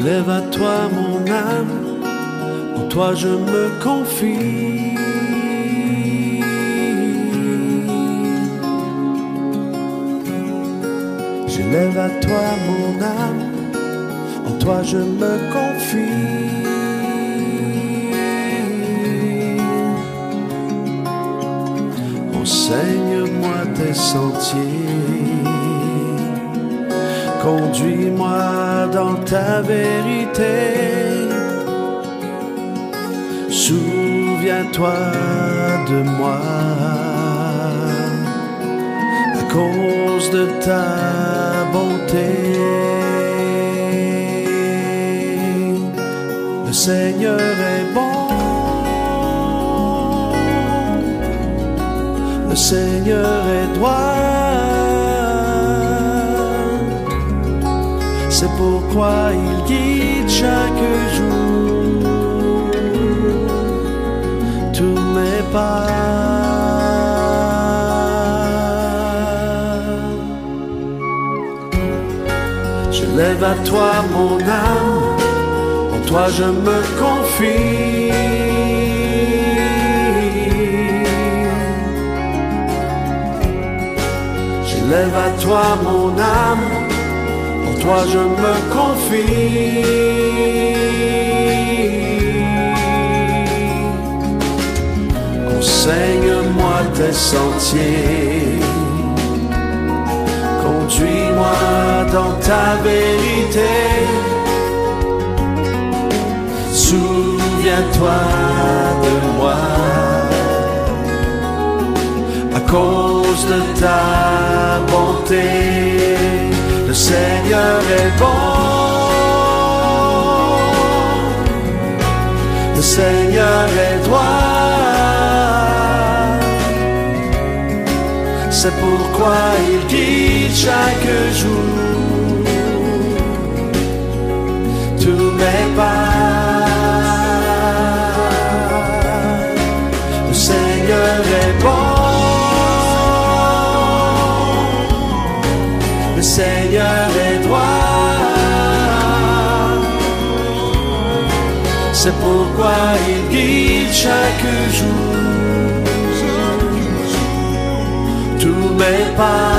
Lève à toi mon âme, en toi je me confie. Je lève à toi mon âme, en toi je me confie. Enseigne-moi tes sentiers, conduis-moi dans ta vérité. Souviens-toi de moi à cause de ta bonté. Le Seigneur est bon, le Seigneur est droit. C'est pourquoi il guide chaque jour tous mes pas. Je lève à toi mon âme, en toi je me confie. Je lève à toi mon âme, en toi je me confie. Enseigne-moi tes sentiers, conduis-moi dans ta vérité. Souviens-toi de moi à cause de ta bonté. Le Seigneur est bon, le Seigneur est droit. C'est pourquoi il guide chaque jour tous mes pas. Le Seigneur est bon, le Seigneur est droit. C'est pourquoi il guide chaque jour tous mes pas.